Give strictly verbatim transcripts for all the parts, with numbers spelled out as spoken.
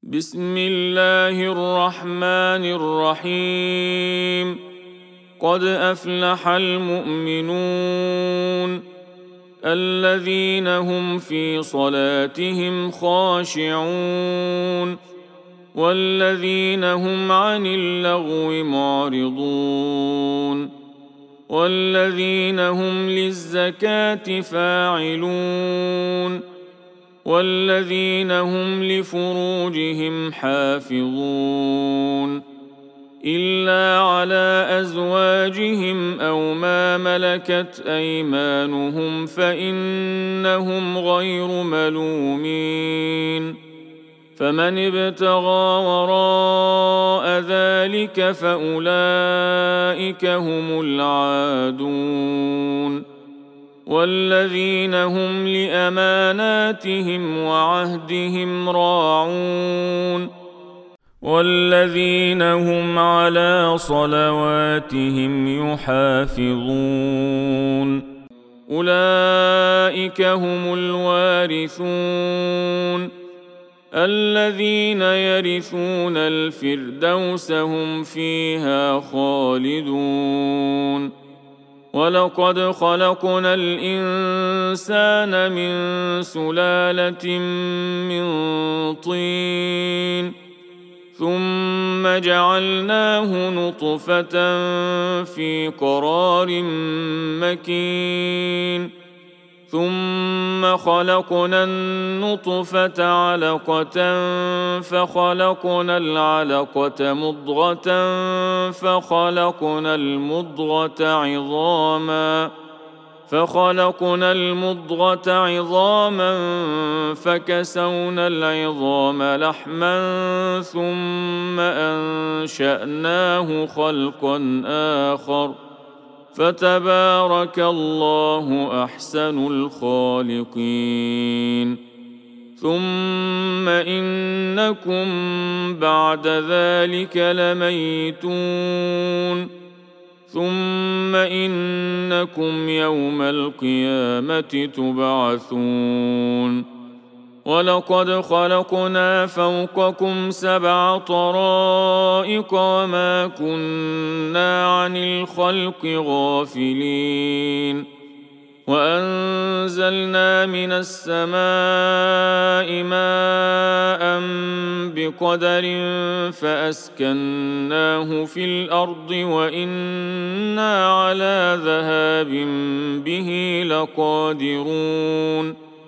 بسم الله الرحمن الرحيم. قد أفلح المؤمنون الذين هم في صلاتهم خاشعون والذين هم عن اللغو معرضون والذين هم للزكاة فاعلون والذين هم لفروجهم حافظون إلا على أزواجهم أو ما ملكت أيمانهم فإنهم غير ملومين. فمن ابتغى وراء ذلك فأولئك هم العادون والذين هم لأماناتهم وعهدهم راعون والذين هم على صلواتهم يحافظون أولئك هم الوارثون الذين يرثون الفردوس هم فيها خالدون. ولقد خلقنا الإنسان من سلالة من طين ثم جعلناه نطفة في قرار مكين ثم خلقنا النطفة علقة فخلقنا العلقة مضغة فخلقنا المضغة عظاما فخلقنا المضغة عظاما فكسونا العظام لحما ثم أنشأناه خلقا آخر فتبارك الله أحسن الخالقين. ثم إنكم بعد ذلك لميتون ثم إنكم يوم القيامة تبعثون. ولقد خلقنا فوقكم سبع طرائق وما كنا عن الخلق غافلين وأنزلنا من السماء ماء بقدر فأسكناه في الأرض وإنا على ذهاب به لقادرون.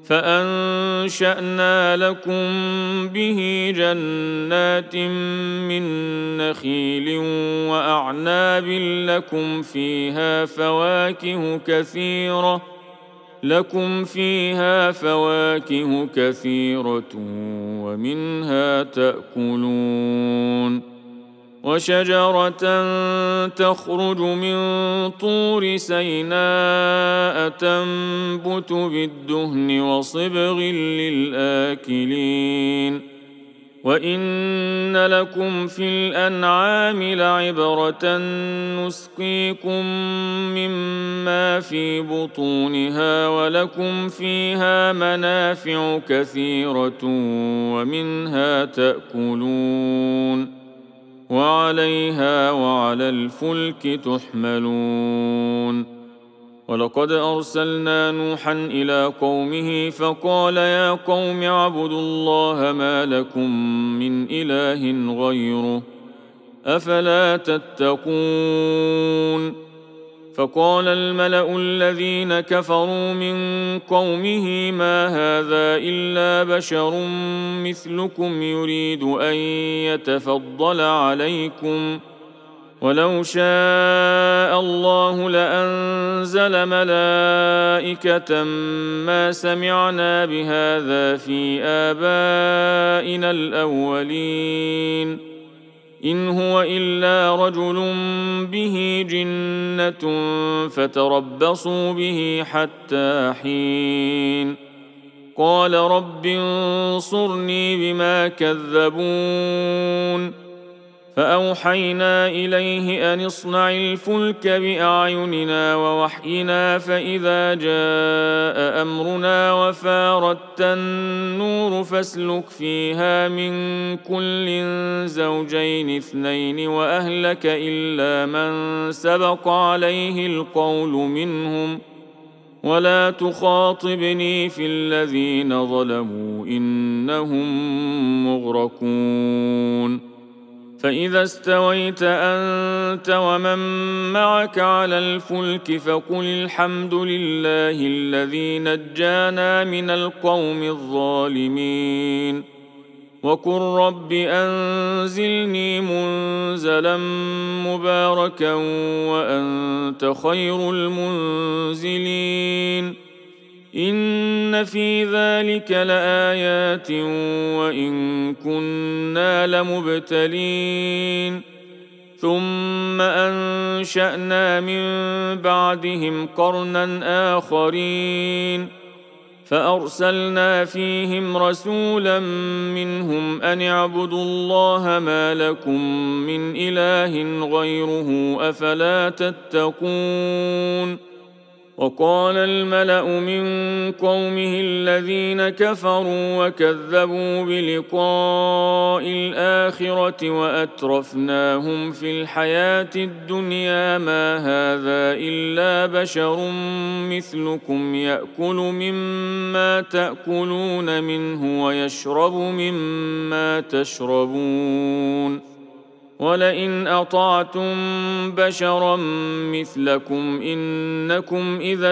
فأنشأنا لكم به جنات من نخيل وأعناب لكم فيها فواكه كثيرة لكم فيها فواكه كثيرة ومنها تأكلون. وشجرة تخرج من طور سيناء تنبت بالدهن وصبغ للآكلين. وإن لكم في الأنعام لعبرة نسقيكم مما في بطونها ولكم فيها منافع كثيرة ومنها تأكلون وعليها وعلى الفلك تحملون. ولقد أرسلنا نوحا إلى قومه فقال يا قوم اعبدوا الله ما لكم من إله غيره أفلا تتقون. فقال الملأ الذين كفروا من قومه ما هذا إلا بشر مثلكم يريد أن يتفضل عليكم ولو شاء الله لأنزل ملائكة ما سمعنا بهذا في آبائنا الأولين إن هو إلا رجل به جنة فتربصوا به حتى حين. قال رب انصرني بما كذبون فأوحينا إليه أن اصنع الفلك بأعيننا ووحينا فإذا جاء أمرنا وفاردت النور فاسلك فيها من كل زوجين اثنين وأهلك إلا من سبق عليه القول منهم ولا تخاطبني في الذين ظلموا إنهم مغرقون. فإذا استويت أنت ومن معك على الفلك فقل الحمد لله الذي نجانا من القوم الظالمين وقل رب أنزلني منزلا مباركا وأنت خير المنزلين. إن في ذلك لآيات وإن كنا لمبتلين. ثم أنشأنا من بعدهم قرنا آخرين فأرسلنا فيهم رسولا منهم أن اعبدوا الله ما لكم من إله غيره أفلا تتقون. وقال الملأ من قومه الذين كفروا وكذبوا بلقاء الآخرة وأترفناهم في الحياة الدنيا ما هذا إلا بشر مثلكم يأكل مما تأكلون منه ويشرب مما تشربون ولئن أطعتم بشرا مثلكم إنكم إذا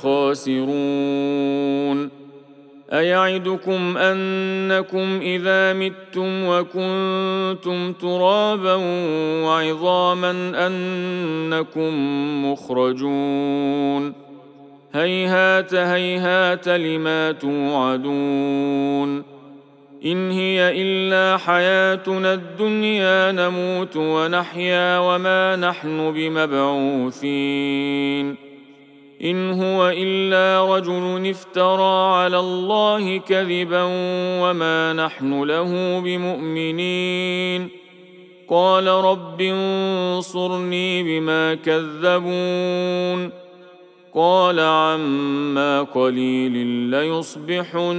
لخاسرون. أيعدكم أنكم إذا متم وكنتم ترابا وعظاما أنكم مخرجون. هيهات هيهات لما توعدون. إن هي إلا حياتنا الدنيا نموت ونحيا وما نحن بمبعوثين. إن هو إلا رجل افترى على الله كذبا وما نحن له بمؤمنين. قال رب انصرني بما كذبون. قال عما قليل ليصبحن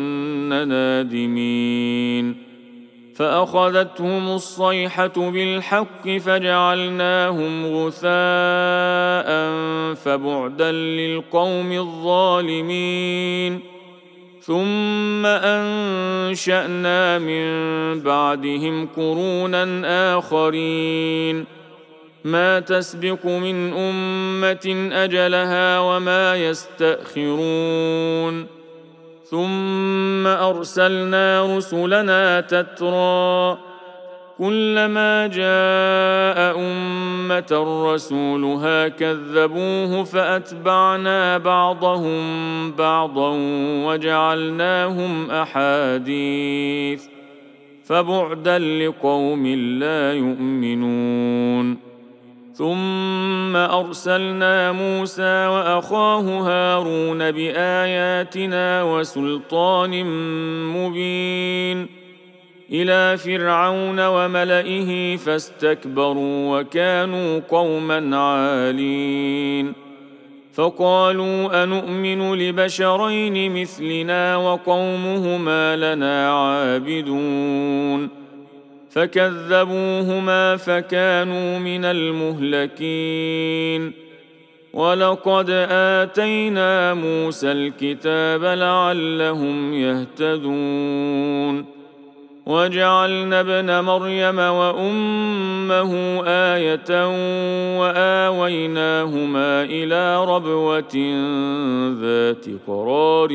نادمين. فأخذتهم الصيحة بالحق فجعلناهم غثاء فبعدا للقوم الظالمين. ثم أنشأنا من بعدهم قرونا آخرين ما تسبق من أمة أجلها وما يستأخرون. ثم أرسلنا رسلنا تترى كلما جاء أمة رسولها كذبوه فأتبعنا بعضهم بعضا وجعلناهم أحاديث فبعدا لقوم لا يؤمنون. ثم أرسلنا موسى وأخاه هارون بآياتنا وسلطان مبين إلى فرعون وملئه فاستكبروا وكانوا قوما عالين. فقالوا أنؤمن لبشرين مثلنا وقومهما لنا عابدون. فكذبوهما فكانوا من المهلكين. ولقد آتينا موسى الكتاب لعلهم يهتدون. وجعلنا ابن مريم وأمه آية وآويناهما إلى ربوة ذات قرار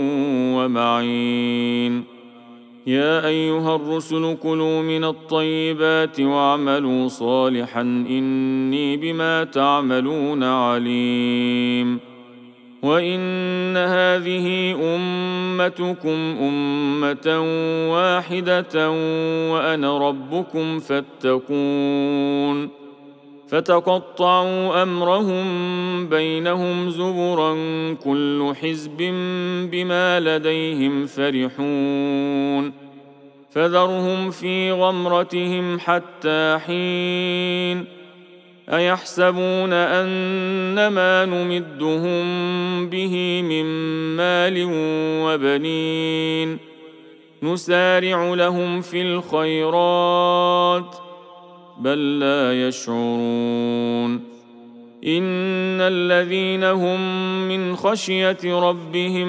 ومعين. يا أيها الرسل كلوا من الطيبات واعملوا صالحا إني بما تعملون عليم. وإن هذه أمتكم أمة واحدة وأنا ربكم فاتقون. فتقطعوا أمرهم بينهم زبرا كل حزب بما لديهم فرحون. فذرهم في غمرتهم حتى حين أيحسبون أن ما نمدهم به من مال وبنين نسارع لهم في الخيرات بل لا يشعرون إن الذين هم من خشية ربهم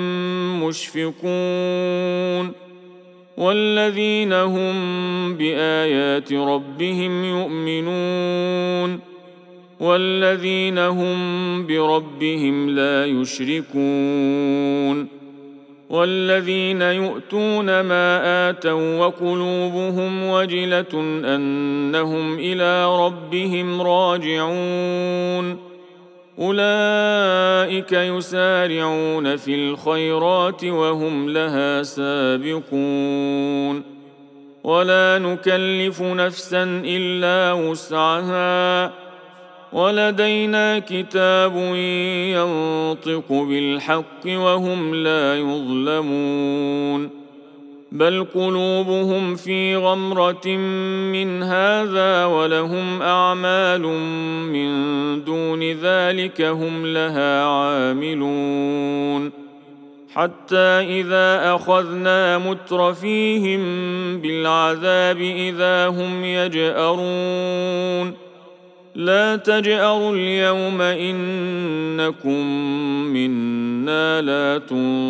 مشفقون والذين هم بآيات ربهم يؤمنون والذين هم بربهم لا يشركون والذين يؤتون ما آتوا وقلوبهم وجلة أنهم إلى ربهم راجعون أولئك يسارعون في الخيرات وهم لها سابقون ولا نكلف نفسا إلا وسعها ولدينا كتاب ينطق بالحق وهم لا يظلمون بل قلوبهم في غمرة من هذا ولهم أعمال من دون ذلك هم لها عاملون حتى إذا أخذنا مترفيهم بالعذاب إذا هم يجأرون لا تجأروا اليوم إنكم منا لا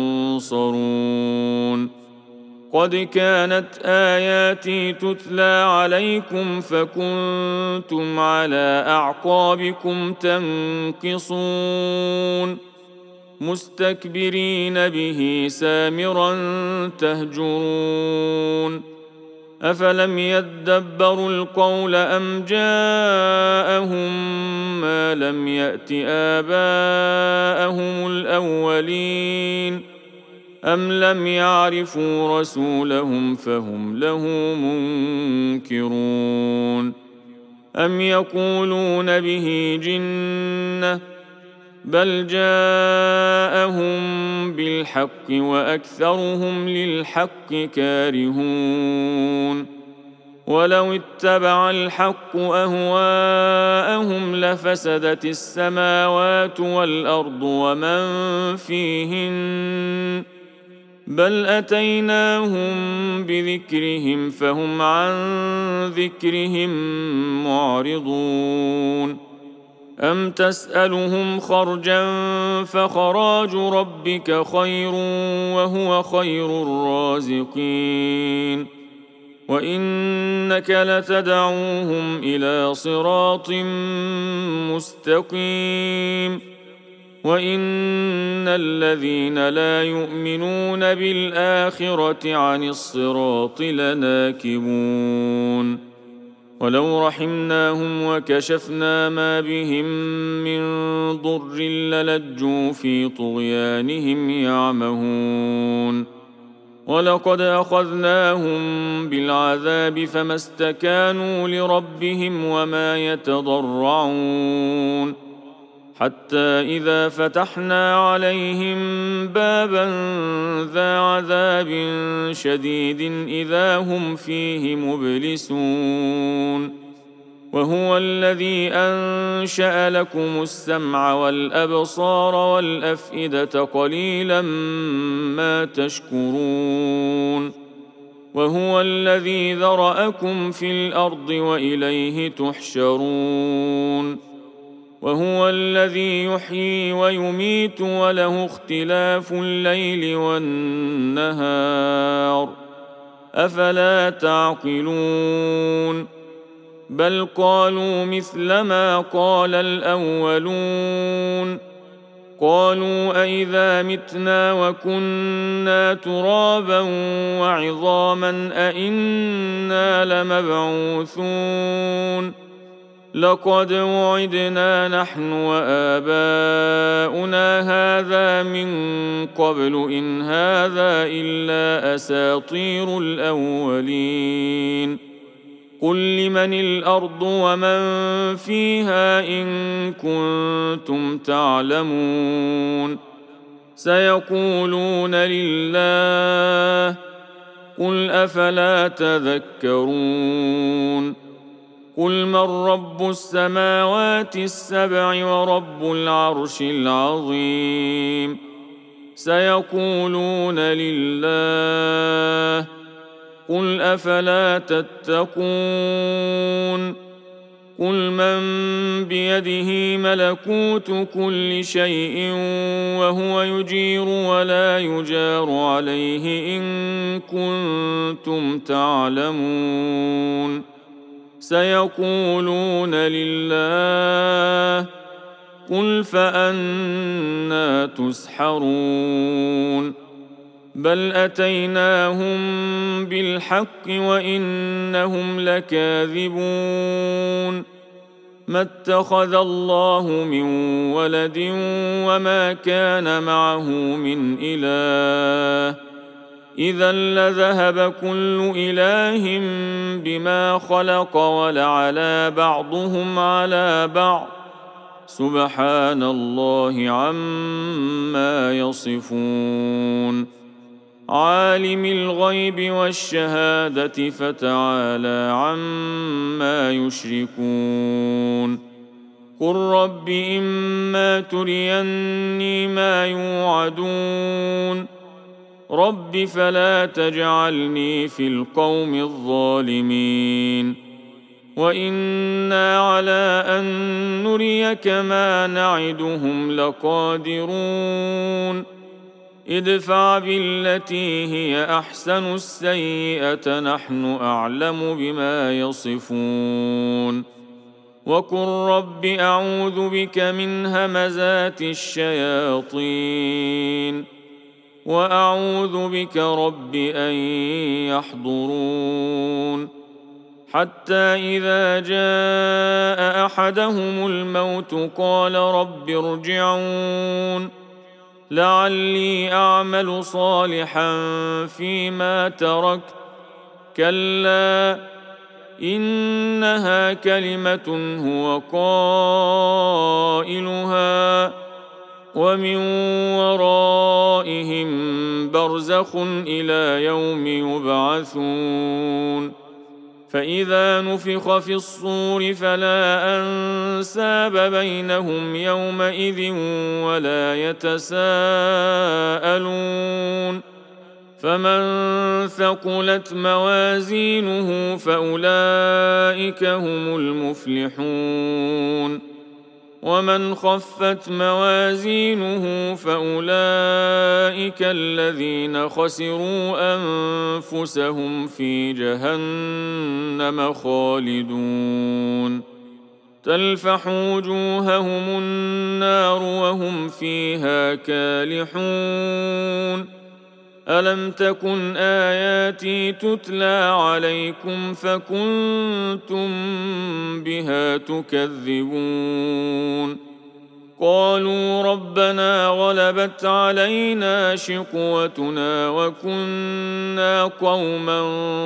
تنصرون قد كانت آياتي تتلى عليكم فكنتم على أعقابكم تنكصون مستكبرين به سامرا تهجرون أفلم يدبروا القول أم جاءهم ما لم يأت آباءهم الأولين أم لم يعرفوا رسولهم فهم له منكرون أم يقولون به جنة بل جاءهم بالحق وأكثرهم للحق كارهون ولو اتبع الحق أهواءهم لفسدت السماوات والأرض ومن فيهن بل أتيناهم بذكرهم فهم عن ذكرهم معرضون أم تسألهم خرجا فخراج ربك خير وهو خير الرازقين وإنك لتدعوهم إلى صراط مستقيم وإن الذين لا يؤمنون بالآخرة عن الصراط لناكبون ولو رحمناهم وكشفنا ما بهم من ضر للجوا في طغيانهم يعمهون ولقد أخذناهم بالعذاب فما استكانوا لربهم وما يتضرعون حتى إذا فتحنا عليهم بابا ذا عذاب شديد إذا هم فيه مبلسون وهو الذي أنشأ لكم السمع والأبصار والأفئدة قليلا ما تشكرون وهو الذي ذرأكم في الأرض وإليه تحشرون وهو الذي يحيي ويميت وله اختلاف الليل والنهار أفلا تعقلون بل قالوا مثل ما قال الأولون قالوا أإذا متنا وكنا ترابا وعظاما أإنا لمبعوثون لقد وعدنا نحن وآباؤنا هذا من قبل إن هذا إلا أساطير الأولين قل لمن الأرض ومن فيها إن كنتم تعلمون سيقولون لله قل أفلا تذكرون قل من رب السماوات السبع ورب العرش العظيم سيقولون لله قل أفلا تتقون قل من بيده ملكوت كل شيء وهو يجير ولا يجار عليه إن كنتم تعلمون سيقولون لله قل فأنى تسحرون بل أتيناهم بالحق وإنهم لكاذبون ما اتخذ الله من ولد وما كان معه من إله إذا لذهب كل إله بما خلق ولعلى بعضهم على بعض سبحان الله عما يصفون عالم الغيب والشهادة فتعالى عما يشركون قل رب إما تريني ما يوعدون رب فلا تجعلني في القوم الظالمين وإنا على أن نريك ما نعدهم لقادرون ادفع بالتي هي أحسن السيئة نحن أعلم بما يصفون وقل رب أعوذ بك من همزات الشياطين وأعوذ بك رب أن يحضرون حتى إذا جاء أحدهم الموت قال رب ارجعون لعلي أعمل صالحا فيما تركت كلا إنها كلمة هو قائلها ومن ورائهم برزخ إلى يوم يبعثون فإذا نفخ في الصور فلا أنساب بينهم يومئذ ولا يتساءلون فمن ثقلت موازينه فأولئك هم المفلحون ومن خفت موازينه فأولئك الذين خسروا أنفسهم في جهنم خالدون تلفح وجوههم النار وهم فيها كالحون ألم تكن آياتي تتلى عليكم فكنتم بها تكذبون قالوا ربنا غلبت علينا شقوتنا وكنا قوما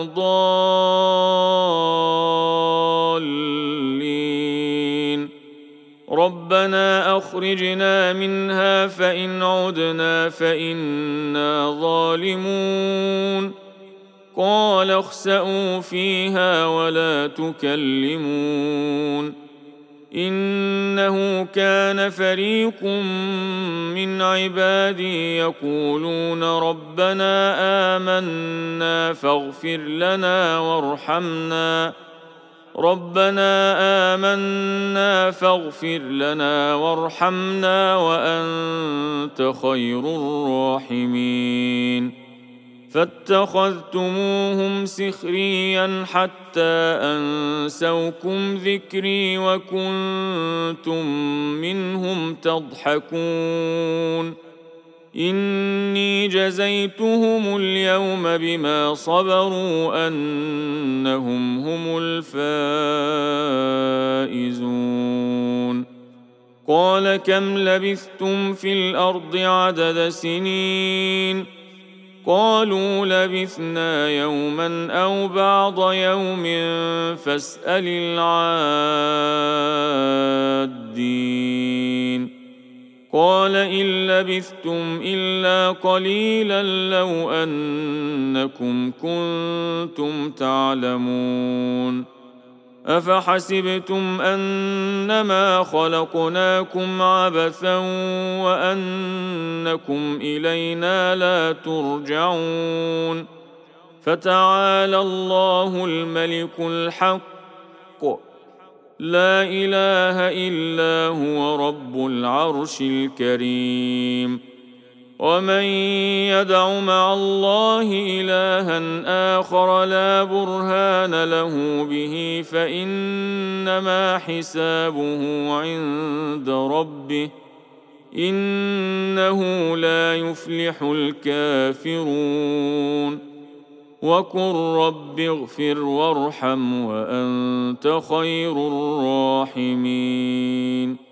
ضالين ربنا أخرجنا منها فإن عدنا فإنا ظالمون قال اخسئوا فيها ولا تكلمون إنه كان فريق من عبادي يقولون ربنا آمنا فاغفر لنا وارحمنا ربنا آمنا فاغفر لنا وارحمنا وأنت خير الراحمين فاتخذتموهم سخريا حتى أنسوكم ذكري وكنتم منهم تضحكون إني جزيتهم اليوم بما صبروا أنهم هم الفائزون قال كم لبثتم في الأرض عدد سنين قالوا لبثنا يوما أو بعض يوم فاسأل العادين قال إن لبثتم إلا قليلا لو أنكم كنتم تعلمون أفحسبتم أنما خلقناكم عبثا وأنكم إلينا لا ترجعون فتعالى الله الملك الحق لا إله إلا هو رب العرش الكريم ومن يدع مع الله إلها آخر لا برهان له به فإنما حسابه عند ربه إنه لا يفلح الكافرون وقل رب اغفر وارحم وأنت خير الراحمين